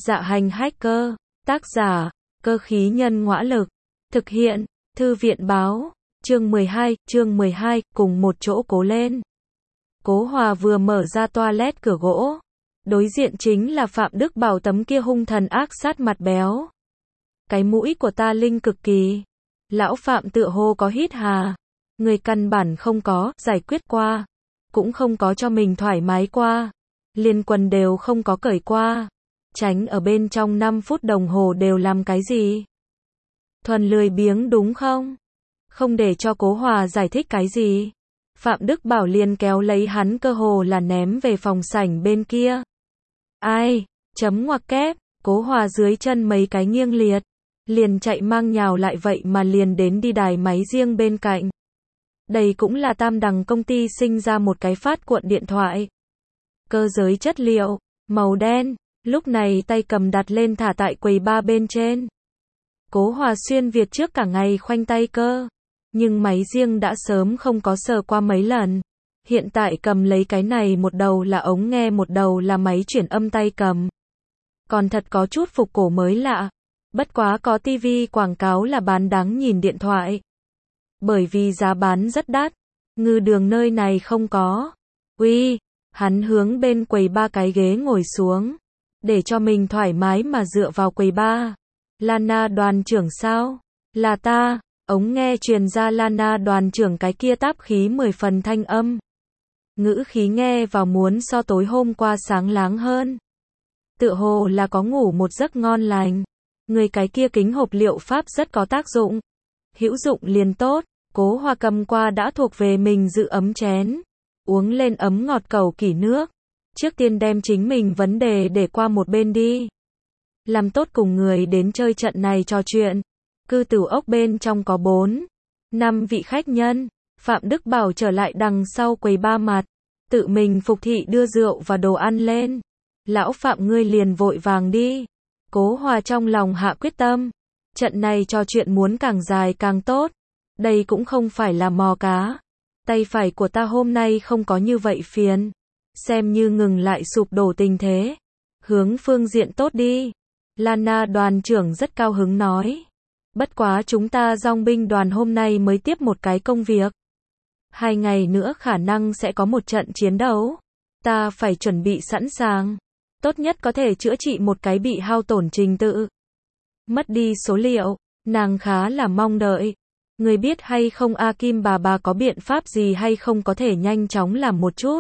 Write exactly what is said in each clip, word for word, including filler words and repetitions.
Dạ hành hacker, tác giả, Cơ khí nhân ngõa lực, thực hiện, Thư viện báo, chương mười hai, chương mười hai, cùng một chỗ cố lên. Cố Hòa vừa mở ra toilet cửa gỗ, đối diện chính là Phạm Đức Bảo tấm kia hung thần ác sát mặt béo. Cái mũi của ta linh cực kỳ. Lão Phạm tựa hồ có hít hà. Người căn bản không có giải quyết qua, cũng không có cho mình thoải mái qua, liên quần đều không có cởi qua. Tránh ở bên trong năm phút đồng hồ đều làm cái gì? Thuần lười biếng đúng không? Không để cho Cố Hòa giải thích cái gì. Phạm Đức Bảo liền kéo lấy hắn cơ hồ là ném về phòng sảnh bên kia. Ai? Chấm ngoặc kép, Cố Hòa dưới chân mấy cái nghiêng liệt. Liền chạy mang nhào lại vậy mà liền đến đi đài máy riêng bên cạnh. Đây cũng là Tam Đằng công ty sinh ra một cái phát cuộn điện thoại. Cơ giới chất liệu, màu đen, lúc này tay cầm đặt lên thả tại quầy bar bên trên. Cố Hòa xuyên việc trước cả ngày khoanh tay cơ. Nhưng máy riêng đã sớm không có sờ qua mấy lần. Hiện tại cầm lấy cái này một đầu là ống nghe một đầu là máy chuyển âm tay cầm. Còn thật có chút phục cổ mới lạ. Bất quá có tivi quảng cáo là bán đáng nhìn điện thoại. Bởi vì giá bán rất đắt. Ngư đường nơi này không có. Uy, hắn hướng bên quầy ba cái ghế ngồi xuống. Để cho mình thoải mái mà dựa vào quầy ba. Lana đoàn trưởng sao? Là ta. Ống nghe truyền ra Lana đoàn trưởng cái kia táp khí mười phần thanh âm. Ngữ khí nghe vào muốn so tối hôm qua sáng láng hơn. Tựa hồ là có ngủ một giấc ngon lành. Người cái kia kính hộp liệu pháp rất có tác dụng. Hữu dụng liền tốt. Cố Hòa cầm qua đã thuộc về mình giữ ấm chén. Uống lên ấm ngọt cầu kỳ nước. Trước tiên đem chính mình vấn đề để qua một bên đi. Làm tốt cùng người đến chơi trận này trò chuyện. Cư tửu ốc bên trong có bốn, năm vị khách nhân. Phạm Đức Bảo trở lại đằng sau quầy ba mặt. Tự mình phục thị đưa rượu và đồ ăn lên. Lão Phạm ngươi liền vội vàng đi. Cố Hòa trong lòng hạ quyết tâm. Trận này trò chuyện muốn càng dài càng tốt. Đây cũng không phải là mò cá. Tay phải của ta hôm nay không có như vậy phiền. Xem như ngừng lại sụp đổ tình thế. Hướng phương diện tốt đi. Lana đoàn trưởng rất cao hứng nói. Bất quá chúng ta dong binh đoàn hôm nay mới tiếp một cái công việc. Hai ngày nữa khả năng sẽ có một trận chiến đấu. Ta phải chuẩn bị sẵn sàng. Tốt nhất có thể chữa trị một cái bị hao tổn trình tự. Mất đi số liệu, nàng khá là mong đợi. Người biết hay không A Kim bà bà có biện pháp gì hay không có thể nhanh chóng làm một chút.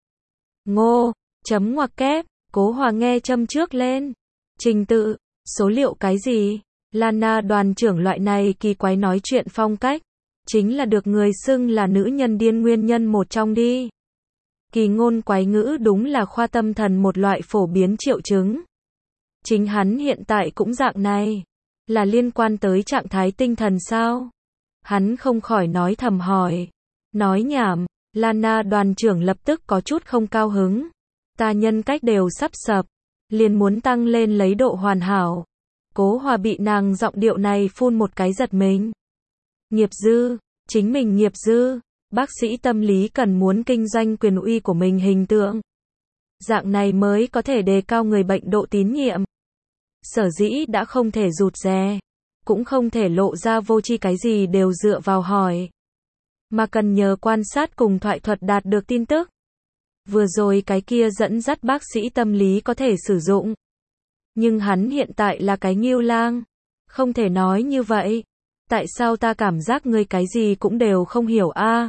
Ngô, chấm ngoặc kép, Cố Hòa nghe châm trước lên. Trình tự, số liệu cái gì? Lana đoàn trưởng loại này kỳ quái nói chuyện phong cách. Chính là được người xưng là nữ nhân điên nguyên nhân một trong đi. Kỳ ngôn quái ngữ đúng là khoa tâm thần một loại phổ biến triệu chứng. Chính hắn hiện tại cũng dạng này. Là liên quan tới trạng thái tinh thần sao? Hắn không khỏi nói thầm hỏi. Nói nhảm, Lana đoàn trưởng lập tức có chút không cao hứng. Ta nhân cách đều sắp sập. Liền muốn tăng lên lấy độ hoàn hảo. Cố Hòa bị nàng giọng điệu này phun một cái giật mình. Nghiệp dư, chính mình nghiệp dư. Bác sĩ tâm lý cần muốn kinh doanh quyền uy của mình hình tượng. Dạng này mới có thể đề cao người bệnh độ tín nhiệm. Sở dĩ đã không thể rụt rè. Cũng không thể lộ ra vô tri cái gì đều dựa vào hỏi. Mà cần nhờ quan sát cùng thoại thuật đạt được tin tức. Vừa rồi cái kia dẫn dắt bác sĩ tâm lý có thể sử dụng. Nhưng hắn hiện tại là cái Ngưu Lang. Không thể nói như vậy. Tại sao ta cảm giác ngươi cái gì cũng đều không hiểu a? À?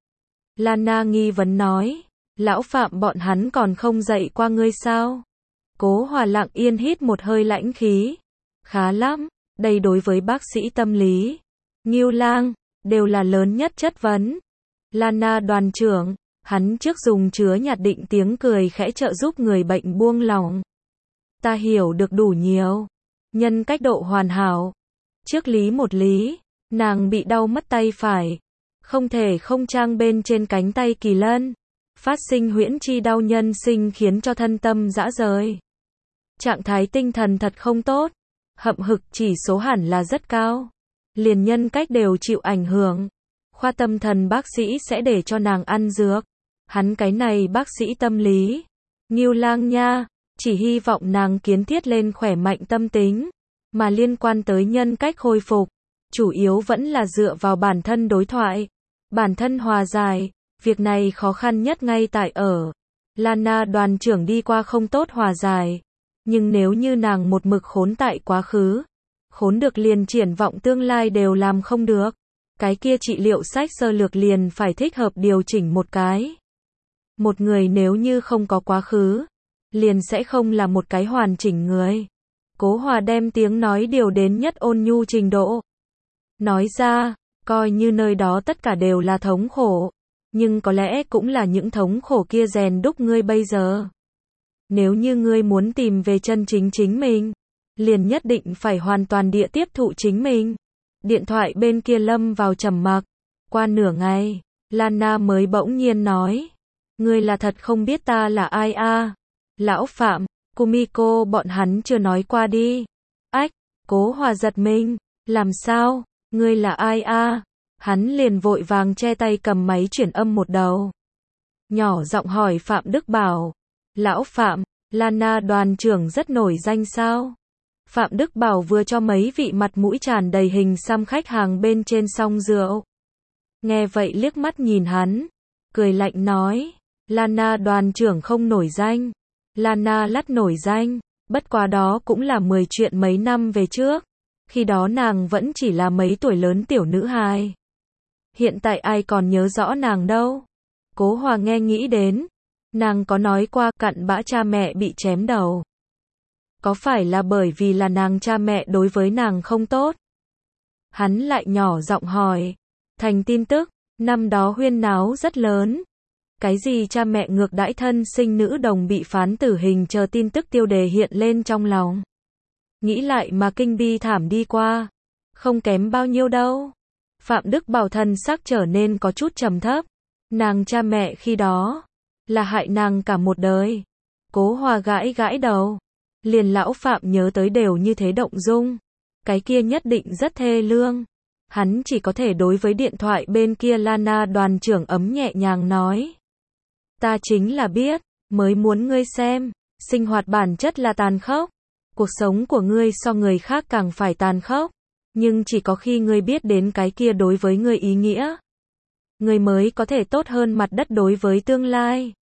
Lana nghi vấn nói. Lão Phạm bọn hắn còn không dạy qua ngươi sao? Cố Hòa lặng yên hít một hơi lãnh khí. Khá lắm. Đây đối với bác sĩ tâm lý. Ngưu Lang. Đều là lớn nhất chất vấn. Lana đoàn trưởng. Hắn trước dùng chứa nhạt định tiếng cười khẽ trợ giúp người bệnh buông lỏng. Ta hiểu được đủ nhiều. Nhân cách độ hoàn hảo. Trước lý một lý. Nàng bị đau mất tay phải. Không thể không trang bên trên cánh tay kỳ lân. Phát sinh huyễn chi đau nhân sinh khiến cho thân tâm rã rời. Trạng thái tinh thần thật không tốt. Hậm hực chỉ số hẳn là rất cao. Liền nhân cách đều chịu ảnh hưởng. Khoa tâm thần bác sĩ sẽ để cho nàng ăn dược. Hắn cái này bác sĩ tâm lý. Ngưu Lang nha. chỉ hy vọng nàng kiến thiết lên khỏe mạnh tâm tính, mà liên quan tới nhân cách hồi phục, chủ yếu vẫn là dựa vào bản thân đối thoại, bản thân hòa giải, việc này khó khăn nhất ngay tại ở. Lana đoàn trưởng đi qua không tốt hòa giải, nhưng nếu như nàng một mực khốn tại quá khứ, khốn được liền triển vọng tương lai đều làm không được, cái kia trị liệu sách sơ lược liền phải thích hợp điều chỉnh một cái. Một người nếu như không có quá khứ, liền sẽ không là một cái hoàn chỉnh người. Cố Hòa đem tiếng nói điều đến nhất ôn nhu trình độ. Nói ra, coi như nơi đó tất cả đều là thống khổ, nhưng có lẽ cũng là những thống khổ kia rèn đúc ngươi bây giờ. Nếu như ngươi muốn tìm về chân chính chính mình, liền nhất định phải hoàn toàn địa tiếp thụ chính mình. Điện thoại bên kia lâm vào trầm mặc. Qua nửa ngày, Lana mới bỗng nhiên nói. Ngươi là thật không biết ta là ai à? Lão Phạm, Kumiko bọn hắn chưa nói qua đi. Ách, Cố Hòa giật mình. Làm sao? Ngươi là ai à? Hắn liền vội vàng che tay cầm máy chuyển âm một đầu. Nhỏ giọng hỏi Phạm Đức Bảo. Lão Phạm, Lana đoàn trưởng rất nổi danh sao? Phạm Đức Bảo vừa cho mấy vị mặt mũi tràn đầy hình xăm khách hàng bên trên song rượu. Nghe vậy liếc mắt nhìn hắn, cười lạnh nói, Lana đoàn trưởng không nổi danh. Lana lắt nổi danh, bất quá đó cũng là mười chuyện mấy năm về trước. Khi đó nàng vẫn chỉ là mấy tuổi lớn tiểu nữ hài. Hiện tại ai còn nhớ rõ nàng đâu. Cố Hòa nghe nghĩ đến, nàng có nói qua cặn bã cha mẹ bị chém đầu. Có phải là bởi vì là nàng cha mẹ đối với nàng không tốt? Hắn lại nhỏ giọng hỏi. Thành tin tức, năm đó huyên náo rất lớn. Cái gì cha mẹ ngược đãi thân sinh nữ đồng bị phán tử hình chờ tin tức tiêu đề hiện lên trong lòng. Nghĩ lại mà kinh bi thảm đi qua. Không kém bao nhiêu đâu. Phạm Đức Bảo thần sắc trở nên có chút trầm thấp. Nàng cha mẹ khi đó là hại nàng cả một đời. Cố Hòa gãi gãi đầu. Liền lão Phạm nhớ tới đều như thế động dung. Cái kia nhất định rất thê lương. Hắn chỉ có thể đối với điện thoại bên kia Lana đoàn trưởng ấm nhẹ nhàng nói. Ta chính là biết, mới muốn ngươi xem. Sinh hoạt bản chất là tàn khốc. Cuộc sống của ngươi so người khác càng phải tàn khốc. Nhưng chỉ có khi ngươi biết đến cái kia đối với ngươi ý nghĩa, ngươi mới có thể tốt hơn mặt đất đối với tương lai.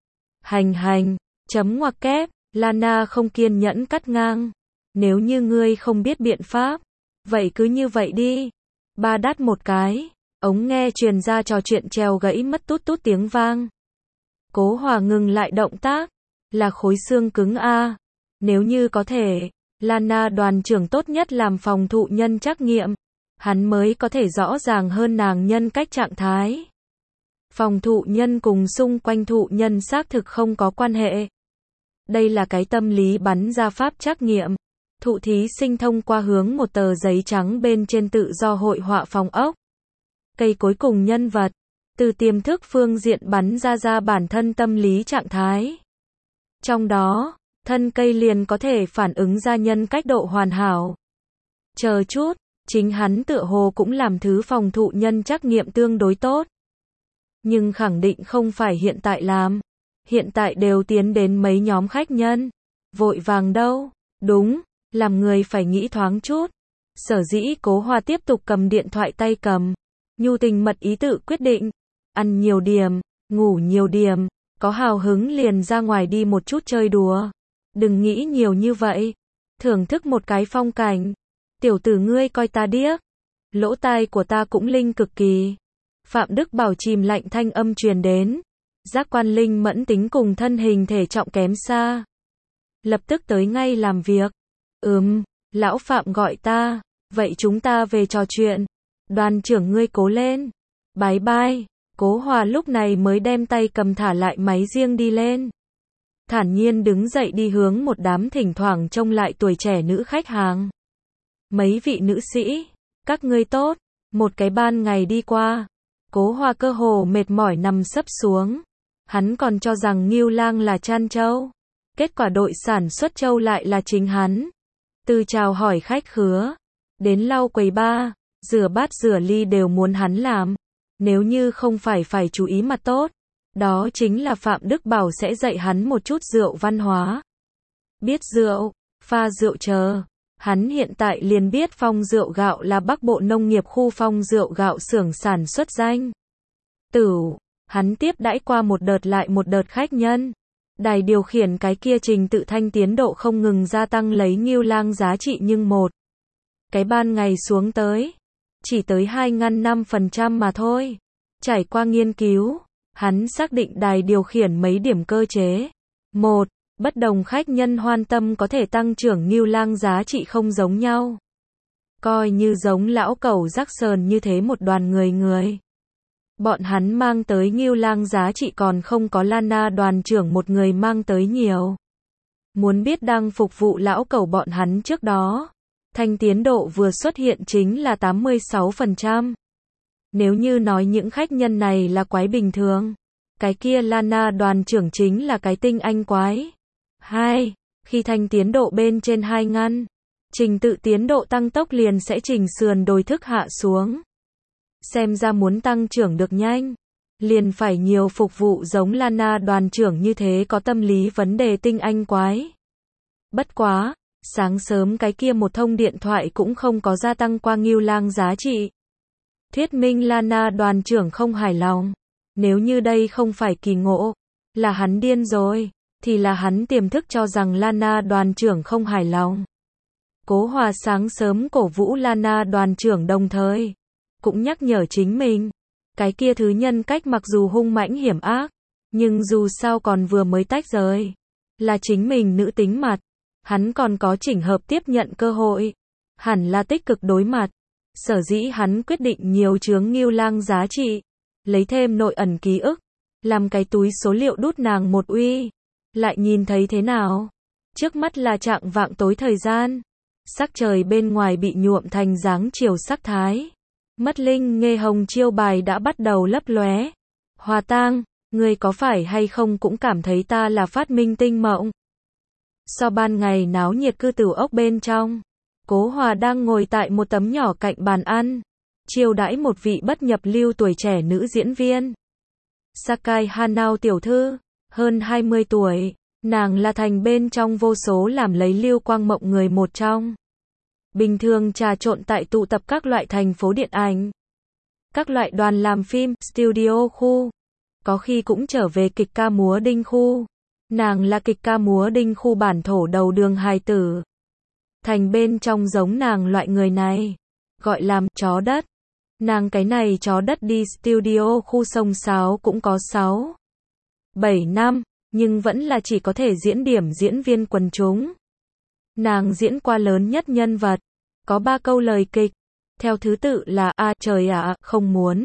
Hành hành, chấm ngoặc kép, Lana không kiên nhẫn cắt ngang. Nếu như ngươi không biết biện pháp, vậy cứ như vậy đi. Ba đắt một cái, ống nghe truyền ra trò chuyện treo gãy mất tút tút tiếng vang. Cố Hòa ngừng lại động tác, là khối xương cứng a. Nếu như có thể, Lana đoàn trưởng tốt nhất làm phòng thụ nhân trắc nghiệm, hắn mới có thể rõ ràng hơn nàng nhân cách trạng thái. Phòng thụ nhân cùng xung quanh thụ nhân xác thực không có quan hệ. Đây là cái tâm lý bắn ra pháp trắc nghiệm. Thụ thí sinh thông qua hướng một tờ giấy trắng bên trên tự do hội họa phòng ốc. Cây cối cùng nhân vật, từ tiềm thức phương diện bắn ra ra bản thân tâm lý trạng thái. Trong đó, thân cây liền có thể phản ứng ra nhân cách độ hoàn hảo. Chờ chút, chính hắn tựa hồ cũng làm thứ phòng thụ nhân trắc nghiệm tương đối tốt. Nhưng khẳng định không phải hiện tại làm. Hiện tại đều tiến đến mấy nhóm khách nhân. Vội vàng đâu? Đúng, làm người phải nghĩ thoáng chút. Sở dĩ Cố Hòa tiếp tục cầm điện thoại tay cầm. Nhu tình mật ý tự quyết định. Ăn nhiều điểm, ngủ nhiều điểm, có hào hứng liền ra ngoài đi một chút chơi đùa. Đừng nghĩ nhiều như vậy. Thưởng thức một cái phong cảnh. Tiểu tử ngươi coi ta điếc. Lỗ tai của ta cũng linh cực kỳ. Phạm Đức Bảo chìm lạnh thanh âm truyền đến. Giác quan linh mẫn tính cùng thân hình thể trọng kém xa. Lập tức tới ngay làm việc. Ừm, lão Phạm gọi ta. Vậy chúng ta về trò chuyện. Đoàn trưởng ngươi cố lên. Bái bai. Cố Hòa lúc này mới đem tay cầm thả lại máy riêng đi lên. Thản nhiên đứng dậy đi hướng một đám thỉnh thoảng trông lại tuổi trẻ nữ khách hàng. Mấy vị nữ sĩ, các ngươi tốt. Một cái ban ngày đi qua. Cố Hòa cơ hồ mệt mỏi nằm sấp xuống. Hắn còn cho rằng Ngưu Lang là Chan Châu. Kết quả đội sản xuất Châu lại là chính hắn. Từ chào hỏi khách khứa, đến lau quầy bar, rửa bát rửa ly đều muốn hắn làm. Nếu như không phải phải chú ý mặt tốt, đó chính là Phạm Đức Bảo sẽ dạy hắn một chút rượu văn hóa. biết rượu, pha rượu chờ. Hắn hiện tại liền biết Phong Rượu Gạo là Bắc Bộ Nông nghiệp khu Phong Rượu Gạo xưởng sản xuất danh tửu. Hắn tiếp đãi qua một đợt lại một đợt khách nhân. Đài điều khiển cái kia trình tự thanh tiến độ không ngừng gia tăng lấy Ngưu Lang giá trị, nhưng một cái ban ngày xuống tới chỉ tới hai ngăn năm phần trăm mà thôi. Trải qua nghiên cứu, hắn xác định đài điều khiển mấy điểm cơ chế. Một, bất đồng khách nhân hoan tâm có thể tăng trưởng Ngưu Lang giá trị không giống nhau. Coi như giống lão cẩu rắc sờn như thế một đoàn người người. Bọn hắn mang tới Ngưu Lang giá trị còn không có Lana đoàn trưởng một người mang tới nhiều. Muốn biết đang phục vụ lão cẩu bọn hắn trước đó, thanh tiến độ vừa xuất hiện chính là tám mươi sáu phần trăm. Nếu như nói những khách nhân này là quái bình thường, cái kia Lana đoàn trưởng chính là cái tinh anh quái. Hai, khi thanh tiến độ bên trên hai ngăn, trình tự tiến độ tăng tốc liền sẽ chỉnh sườn đồi thức hạ xuống. Xem ra muốn tăng trưởng được nhanh, liền phải nhiều phục vụ giống Lana đoàn trưởng như thế có tâm lý vấn đề tinh anh quái. Bất quá, sáng sớm cái kia một thông điện thoại cũng không có gia tăng qua Ngưu Lang giá trị. Thuyết minh Lana đoàn trưởng không hài lòng. Nếu như đây không phải kỳ ngộ, là hắn điên rồi, thì là hắn tiềm thức cho rằng Lana đoàn trưởng không hài lòng. Cố Hòa sáng sớm cổ vũ Lana đoàn trưởng đồng thời cũng nhắc nhở chính mình, cái kia thứ nhân cách mặc dù hung mãnh hiểm ác, nhưng dù sao còn vừa mới tách rời, là chính mình nữ tính mặt, hắn còn có chỉnh hợp tiếp nhận cơ hội, hẳn là tích cực đối mặt. Sở dĩ hắn quyết định nhiều chướng Ngưu Lang giá trị, lấy thêm nội ẩn ký ức, làm cái túi số liệu đút nàng một uy. Lại nhìn thấy thế nào? Trước mắt là trạng vạng tối thời gian, sắc trời bên ngoài bị nhuộm thành dáng chiều sắc thái. Mất linh nghê hồng chiêu bài đã bắt đầu lấp lóe. Hòa Tang, ngươi có phải hay không cũng cảm thấy ta là phát minh tinh mộng? Sau ban ngày náo nhiệt cư tửu ốc bên trong, Cố Hòa đang ngồi tại một tấm nhỏ cạnh bàn ăn, chiêu đãi một vị bất nhập lưu tuổi trẻ nữ diễn viên. Sakai Hanao tiểu thư, hơn hai mươi tuổi, nàng là thành bên trong vô số làm lấy lưu quang mộng người một trong. Bình thường trà trộn tại tụ tập các loại thành phố điện ảnh, các loại đoàn làm phim, studio khu, có khi cũng trở về kịch ca múa đinh khu. Nàng là kịch ca múa đinh khu bản thổ đầu đường hài tử. Thành bên trong giống nàng loại người này, gọi làm chó đất. Nàng cái này chó đất đi studio khu sông sáo cũng có sáu, bảy năm, nhưng vẫn là chỉ có thể diễn điểm diễn viên quần chúng. Nàng diễn qua lớn nhất nhân vật, có ba câu lời kịch, theo thứ tự là a trời ạ, không muốn.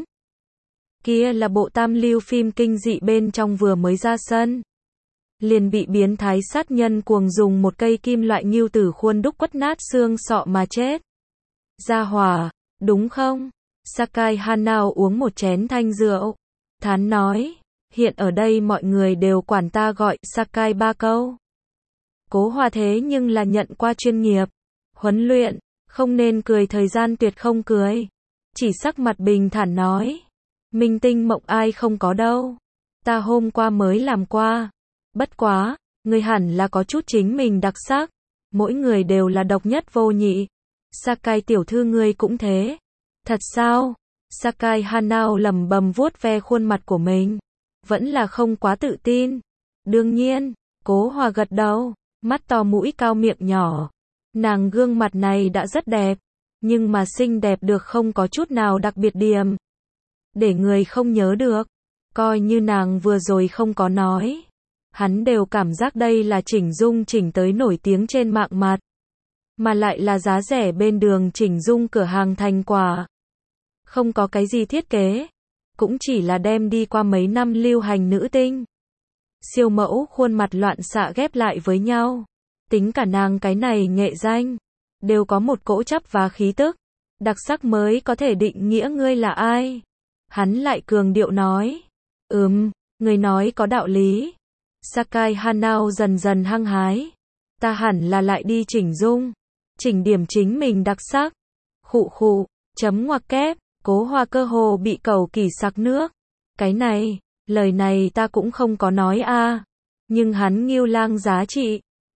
Kia là bộ tam lưu phim kinh dị bên trong vừa mới ra sân, liền bị biến thái sát nhân cuồng dùng một cây kim loại ngưu tử khuôn đúc quất nát xương sọ mà chết. Gia hỏa, đúng không? Sakai Hanao uống một chén thanh rượu, thán nói, hiện ở đây mọi người đều quản ta gọi Sakai ba câu. Cố Hòa thế nhưng là nhận qua chuyên nghiệp huấn luyện, không nên cười thời gian tuyệt không cười. Chỉ sắc mặt bình thản nói, minh tinh mộng ai không có đâu. Ta hôm qua mới làm qua. Bất quá, người hẳn là có chút chính mình đặc sắc. Mỗi người đều là độc nhất vô nhị. Sakai tiểu thư ngươi cũng thế. Thật sao? Sakai Hanao lẩm bẩm vuốt ve khuôn mặt của mình. Vẫn là không quá tự tin. Đương nhiên, Cố Hòa gật đầu, mắt to mũi cao miệng nhỏ. Nàng gương mặt này đã rất đẹp, nhưng mà xinh đẹp được không có chút nào đặc biệt điểm. Để người không nhớ được, coi như nàng vừa rồi không có nói. Hắn đều cảm giác đây là chỉnh dung chỉnh tới nổi tiếng trên mạng mặt. Mà lại là giá rẻ bên đường chỉnh dung cửa hàng thành quả. Không có cái gì thiết kế, cũng chỉ là đem đi qua mấy năm lưu hành nữ tinh. Siêu mẫu khuôn mặt loạn xạ ghép lại với nhau. Tính cả nàng cái này nghệ danh, đều có một cỗ chấp và khí tức. Đặc sắc mới có thể định nghĩa ngươi là ai. Hắn lại cường điệu nói. Ừm, người nói có đạo lý. Sakai Hanao dần dần hăng hái. Ta hẳn là lại đi chỉnh dung. Chỉnh điểm chính mình đặc sắc. Khụ khụ, chấm ngoặc kép, Cố Hòa cơ hồ bị cẩu kỳ sặc nước. Cái này, lời này ta cũng không có nói a. Nhưng hắn Ngưu Lang giá trị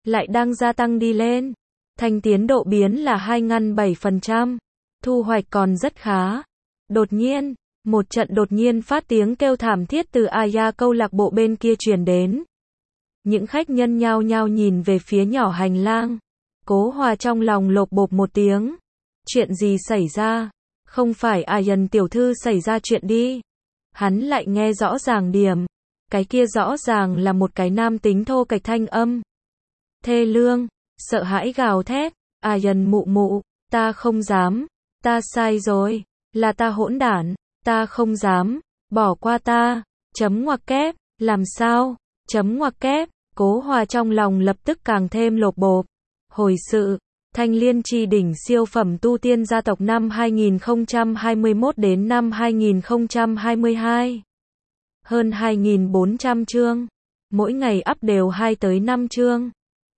lại đang gia tăng đi lên. Thành tiến độ biến là hai ngăn bảy phần trăm. Thu hoạch còn rất khá. Đột nhiên, một trận đột nhiên phát tiếng kêu thảm thiết từ Aya câu lạc bộ bên kia truyền đến. Những khách nhân nhao nhao nhìn về phía nhỏ hành lang. Cố Hòa trong lòng lộp bộp một tiếng. Chuyện gì xảy ra? Không phải Ayan tiểu thư xảy ra chuyện đi. Hắn lại nghe rõ ràng điểm. Cái kia rõ ràng là một cái nam tính thô kệch thanh âm. Thê lương, sợ hãi gào thét. Ayan mụ mụ, ta không dám. Ta sai rồi. Là ta hỗn đản. Ta không dám. Bỏ qua ta. Chấm ngoặc kép. Làm sao? Chấm ngoặc kép. Cố Hòa trong lòng lập tức càng thêm lộp bộp. Hồi sự, Thanh Liên Chi đỉnh siêu phẩm tu tiên gia tộc năm hai nghìn không trăm hai mươi mốt đến năm hai nghìn không trăm hai mươi hai. Hơn hai nghìn bốn trăm chương. Mỗi ngày up đều hai tới năm chương.